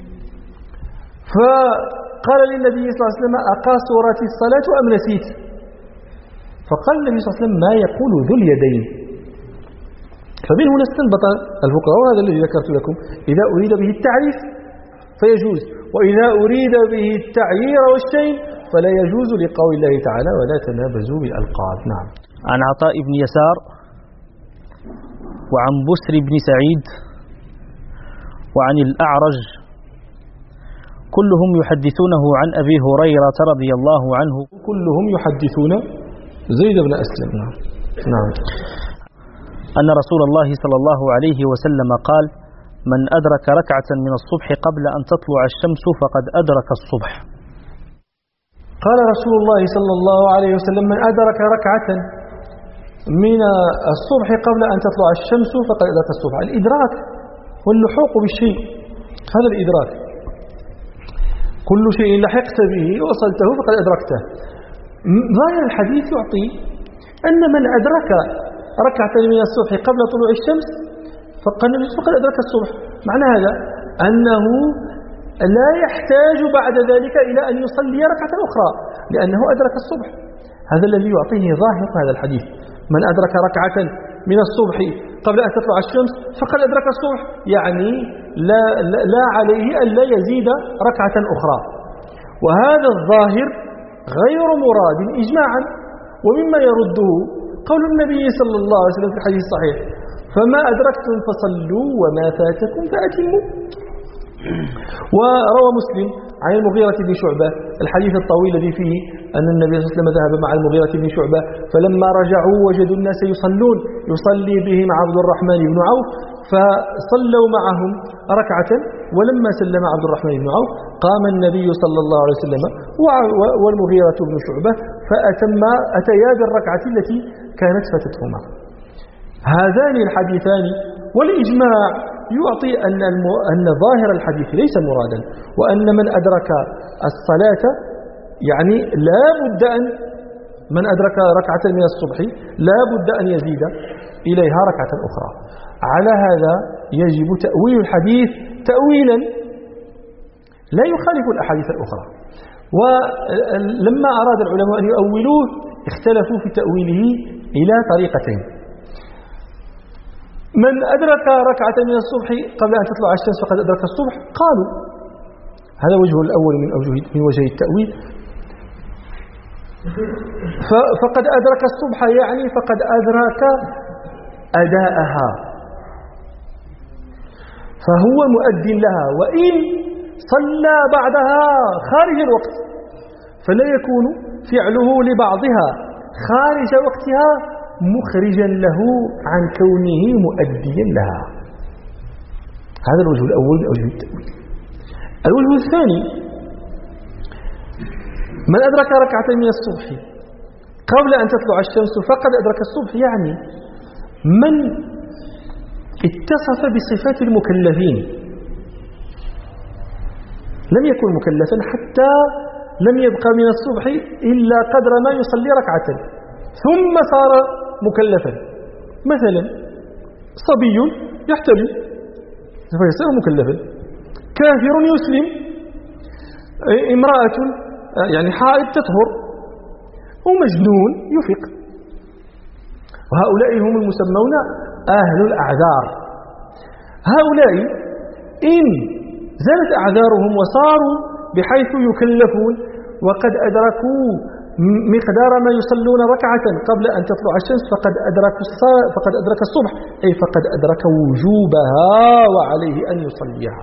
فقال للنبي صلى الله عليه وسلم أقاصرت الصلاة أم نسيت؟ فقال النبي صلى الله عليه وسلم ما يقول ذو اليدين. فمن هنا استنبط الفقهاء، وهذا الذي ذكرت لكم، إذا أريد به التعريف فيجوز، وإذا أريد به التعيير والشيء فلا يجوز، لقول الله تعالى ولا تنابزوا بالألقاب. نعم. عن عطاء بن يسار وعن بسر بن سعيد وعن الأعرج كلهم يحدثونه عن أبي هريرة رضي الله عنه. كلهم يحدثون زيد بن أسلم. نعم. أن رسول الله صلى الله عليه وسلم قال من أدرك ركعة من الصبح قبل أن تطلع الشمس فقد أدرك الصبح. قال رسول الله صلى الله عليه وسلم من أدرك ركعة من الصبح قبل أن تطلع الشمس فقد أدرك الصبح. الإدراك واللحوق بالشيء، هذا الإدراك، كل شيء لحقت به وصلته فقد أدركته. ظاهر الحديث يعطي أن من أدرك ركعة من الصبح قبل طلوع الشمس فقد أدرك الصبح. معنى هذا أنه لا يحتاج بعد ذلك إلى أن يصلي ركعة أخرى لأنه أدرك الصبح. هذا الذي يعطيه ظاهر هذا الحديث، من أدرك ركعة من الصبح قبل أن تطلع الشمس فقد أدرك الصبح، يعني لا عليه أن لا يزيد ركعة أخرى. وهذا الظاهر غير مراد إجماعا، ومما يرده قول النبي صلى الله عليه وسلم في الحديث الصحيح فما أدركتم فصلوا وما فاتكم فأتموا. وروى مسلم عن المغيرة بن شعبة الحديث الطويل الذي فيه أن النبي صلى الله عليه وسلم ذهب مع المغيرة بن شعبة فلما رجعوا وجدوا الناس يصلون، يصلي بهم عبد الرحمن بن عوف، فصلوا معهم ركعة، ولما سلم عبد الرحمن بن عوف قام النبي صلى الله عليه وسلم والمغيرة بن شعبة أتيا بالركعة التي كانت فاتتهما. هذان الحديثان والإجماع يعطي أن ظاهر الحديث ليس مرادا، وأن من أدرك الصلاة يعني لا بد أن من أدرك ركعة من الصبح لا بد أن يزيد إليها ركعة أخرى. على هذا يجب تأويل الحديث تأويلا لا يخالف الأحاديث الأخرى. ولما أراد العلماء أن يؤولوه اختلفوا في تأويله إلى طريقتين. من أدرك ركعة من الصبح قبل أن تطلع الشمس فقد أدرك الصبح، قالوا هذا وجه الأول من وجه التأويل، فقد أدرك الصبح يعني فقد أدرك أداءها، فهو مؤد لها، وإن صلى بعدها خارج الوقت فلا يكون فعله لبعضها خارج وقتها مخرجا له عن كونه مؤديا لها. هذا الوجه الأول من أوجه التأويل. الوجه الثاني: من أدرك ركعة من الصبح قبل أن تطلع الشمس فقد أدرك الصبح، يعني من اتصف بصفات المكلفين، لم يكن مكلفا حتى لم يبقى من الصبح إلا قدر ما يصلي ركعة ثم صار مكلفا. مثلا صبي يحتلم فيصير مكلفا، كافر يسلم، امرأة يعني حائض تطهر، ومجنون يفق. وهؤلاء هم المسمون أهل الأعذار. هؤلاء إن زالت أعذارهم وصاروا بحيث يكلفون وقد أدركوا مقدار ما يصلون ركعة قبل أن تطلع الشمس فقد أدرك الصبح، أي فقد أدرك وجوبها وعليه أن يصليها.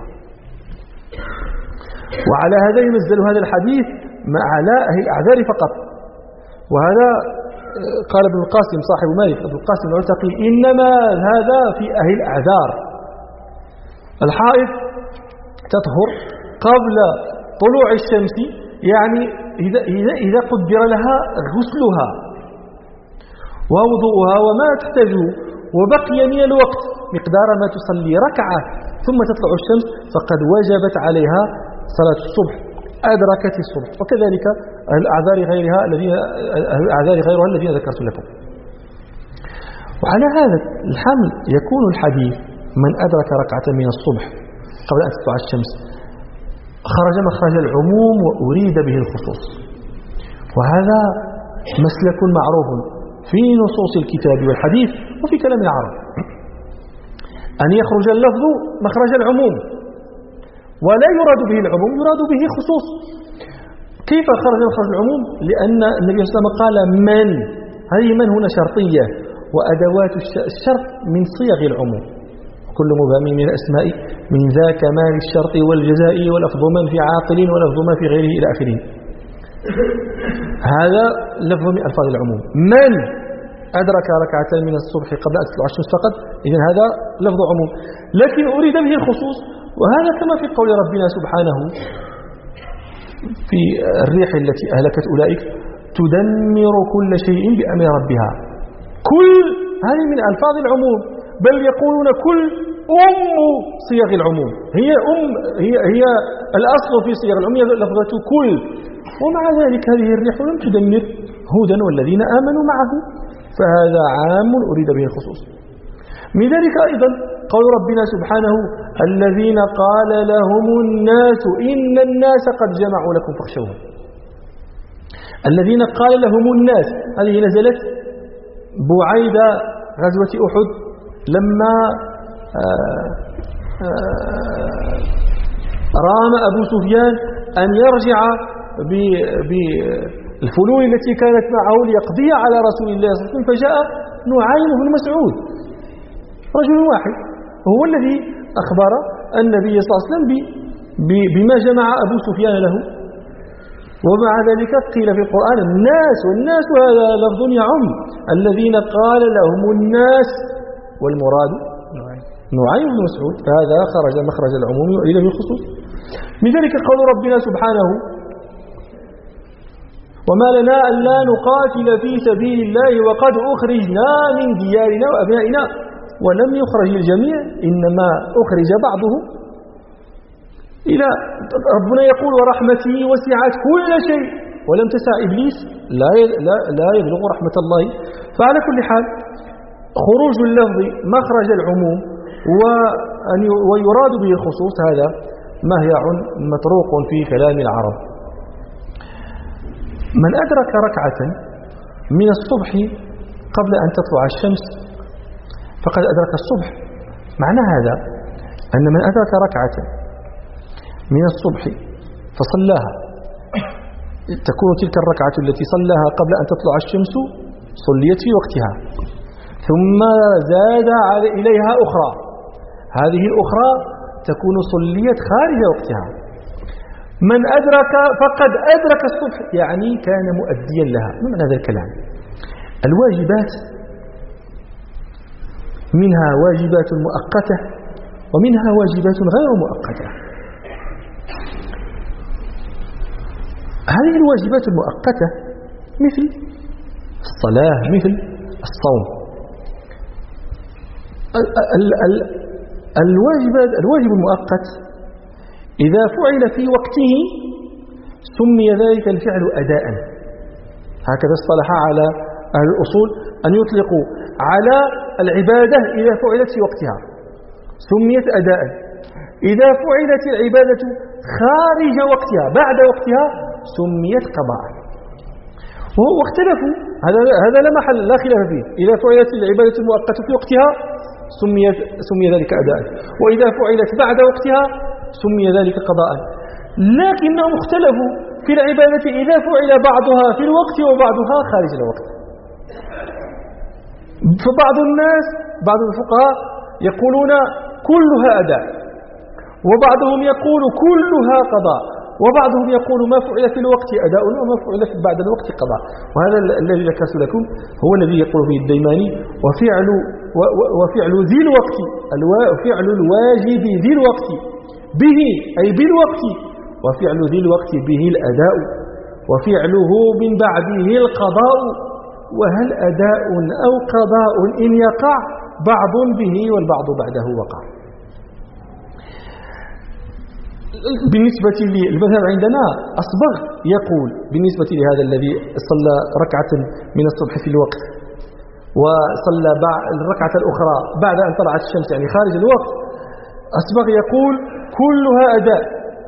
وعلى هذا ينزل هذا الحديث على أهل الأعذار فقط. وهذا قال ابن القاسم صاحب مالك ابن القاسم العتقي: إنما هذا في أهل الأعذار. الحائض تطهر قبل طلوع الشمس، يعني إذا قدر لها غسلها ووضوءها وما تحتاجه وبقي من الوقت مقدار ما تصلي ركعة ثم تطلع الشمس فقد وجبت عليها صلاة الصبح، أدركت الصبح. وكذلك الأعذار غيرها الذين ذكرت لكم. وعلى هذا الحمل يكون الحديث من أدرك ركعة من الصبح قبل أن تطلع الشمس خرج مخرج العموم وأريد به الخصوص. وهذا مسلك معروف في نصوص الكتاب والحديث وفي كلام العرب، أن يخرج اللفظ مخرج العموم ولا يراد به العموم، يراد به خصوص. كيف خرج مخرج العموم؟ لأن النبي صلى الله عليه وسلم قال من، هذه من هنا شرطية، وأدوات الشرط من صيغ العموم، كل مبهم من الأسماء من ذاك ما للشرط والجزاء ولفظ من في عاقل ولفظ ما في غيره إلى آخره. هذا لفظ من ألفاظ العموم. من أدرك ركعة من الصبح قبل أن تطلع الشمس فقط، إذن هذا لفظ عموم، لكن أريد به الخصوص. وهذا كما في قول ربنا سبحانه في الريح التي أهلكت أولئك تدمر كل شيء بأمر ربها. كل هذه من ألفاظ العموم، بل يقولون كل صيغ العموم هي الأصل في صيغ العموم لفظة كل. ومع ذلك هذه الريح لم تدمر هودا والذين آمنوا معه، فهذا عام أريد به الخصوص. من ذلك أيضا قول ربنا سبحانه الذين قال لهم الناس إن الناس قد جمعوا لكم فاخشوهم. الذين قال لهم الناس هذه نزلت بعيد غزوة أحد لما رام أبو سفيان أن يرجع بالفلول التي كانت معه ليقضي على رسول الله صلى الله عليه وسلم، فجاء نعيم بن مسعود رجل واحد هو الذي أخبر النبي صلى الله عليه وسلم بما جمع أبو سفيان له. ومع ذلك قيل في القرآن الناس، والناس هذا لفظ يعم الذين قال لهم الناس، والمراد نعيم بن مسعود هذا خرج مخرج العموم وإلى الخصوص. من ذلك قول ربنا سبحانه وما لنا ألا نقاتل في سبيل الله وقد أخرجنا من ديارنا وأبنائنا ولم يخرج الجميع إنما أخرج بعضهم إلى ربنا يقول ورحمتي وسعت كل شيء ولم تسع إبليس لا يبلغ رحمة الله. فعلى كل حال خروج اللفظ مخرج العموم ويراد به الخصوص هذا مهيع مطروق في كلام العرب. من أدرك ركعة من الصبح قبل أن تطلع الشمس فقد أدرك الصبح. معنى هذا أن من أدرك ركعة من الصبح فصلاها تكون تلك الركعة التي صلاها قبل أن تطلع الشمس صليت في وقتها ثم زاد إليها أخرى، هذه الأخرى تكون صليت خارج وقتها. من أدرك فقد أدرك الصبح يعني كان مؤديا لها. من هذا الكلام الواجبات منها واجبات مؤقتة ومنها واجبات غير مؤقتة. هذه الواجبات المؤقتة مثل الصلاة مثل الصوم. الواجب المؤقت إذا فعل في وقته سمي ذلك الفعل أداء. هكذا اصطلح على أهل الأصول أن يطلقوا على العبادة إذا فعلت في وقتها سميت أداء، إذا فعلت العبادة خارج وقتها بعد وقتها سميت قضاء. واختلفوا، هذا لا محل لا خلاف فيه. إذا فعلت العبادة المؤقتة في وقتها سمي ذلك أداء، وإذا فعلت بعد وقتها سمي ذلك قضاء. لكنهم اختلفوا في العبادة إذا فعل بعضها في الوقت وبعضها خارج الوقت. فبعض الناس بعض الفقهاء يقولون كلها أداء، وبعضهم يقول كلها قضاء، وبعضهم يقول ما فعل في الوقت أداء وما فعل بعد الوقت قضاء. وهذا الذي ذكرت لكم هو الذي يقول به الديماني وفعل ذي الوقت فعل الواجب ذي الوقت به أي بالوقت، وفعل ذي الوقت به الأداء، وفعله من بعده القضاء. وهل أداء أو قضاء إن يقع بعض به والبعض بعده وقع. بالنسبة للمذهب عندنا أصبغ يقول بالنسبة لهذا الذي صلى ركعة من الصبح في الوقت وصلى الركعة الأخرى بعد أن طلعت الشمس يعني خارج الوقت، أصبغ يقول كلها أداء.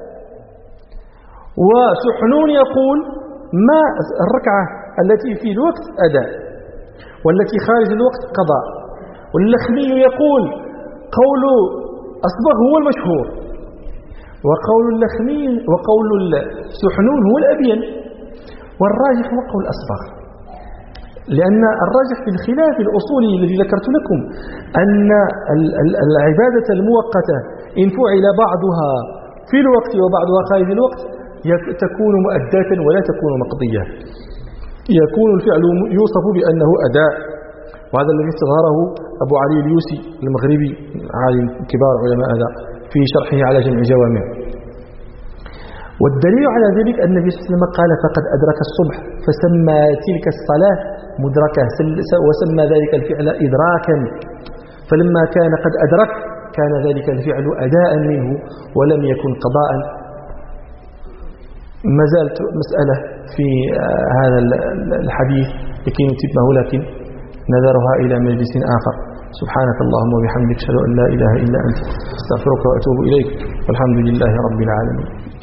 وسحنون يقول ما الركعة التي في الوقت أداء والتي خارج الوقت قضاء. واللخمي يقول قول أصبغ هو المشهور، وقول اللخمي وقول السحنون هو الأبين، والراجح هو قول أصبغ. لأن الراجح في الخلاف الأصولي الذي ذكرت لكم أن العبادة المؤقتة إن فعل بعضها في الوقت وبعضها خارج الوقت تكون مؤداة ولا تكون مقضية، يكون الفعل يوصف بأنه أداء. وهذا الذي استظهره أبو علي اليوسي المغربي عالم كبار علماء هذا في شرحه على جمع جوامع. والدليل على ذلك أن النبي صلى الله عليه وسلم قال فقد أدرك الصبح فسمى تلك الصلاة مدركة وسمى ذلك الفعل إدراكا، فلما كان قد أدرك كان ذلك الفعل أداء منه ولم يكن قضاء. ما زالت مسألة في هذا الحديث لكي نتمه لكن نذرها إلى مجلس آخر. سبحانك اللهم وبحمدك أشهد أن لا إله إلا أنت أستغفرك وأتوب إليك والحمد لله رب العالمين.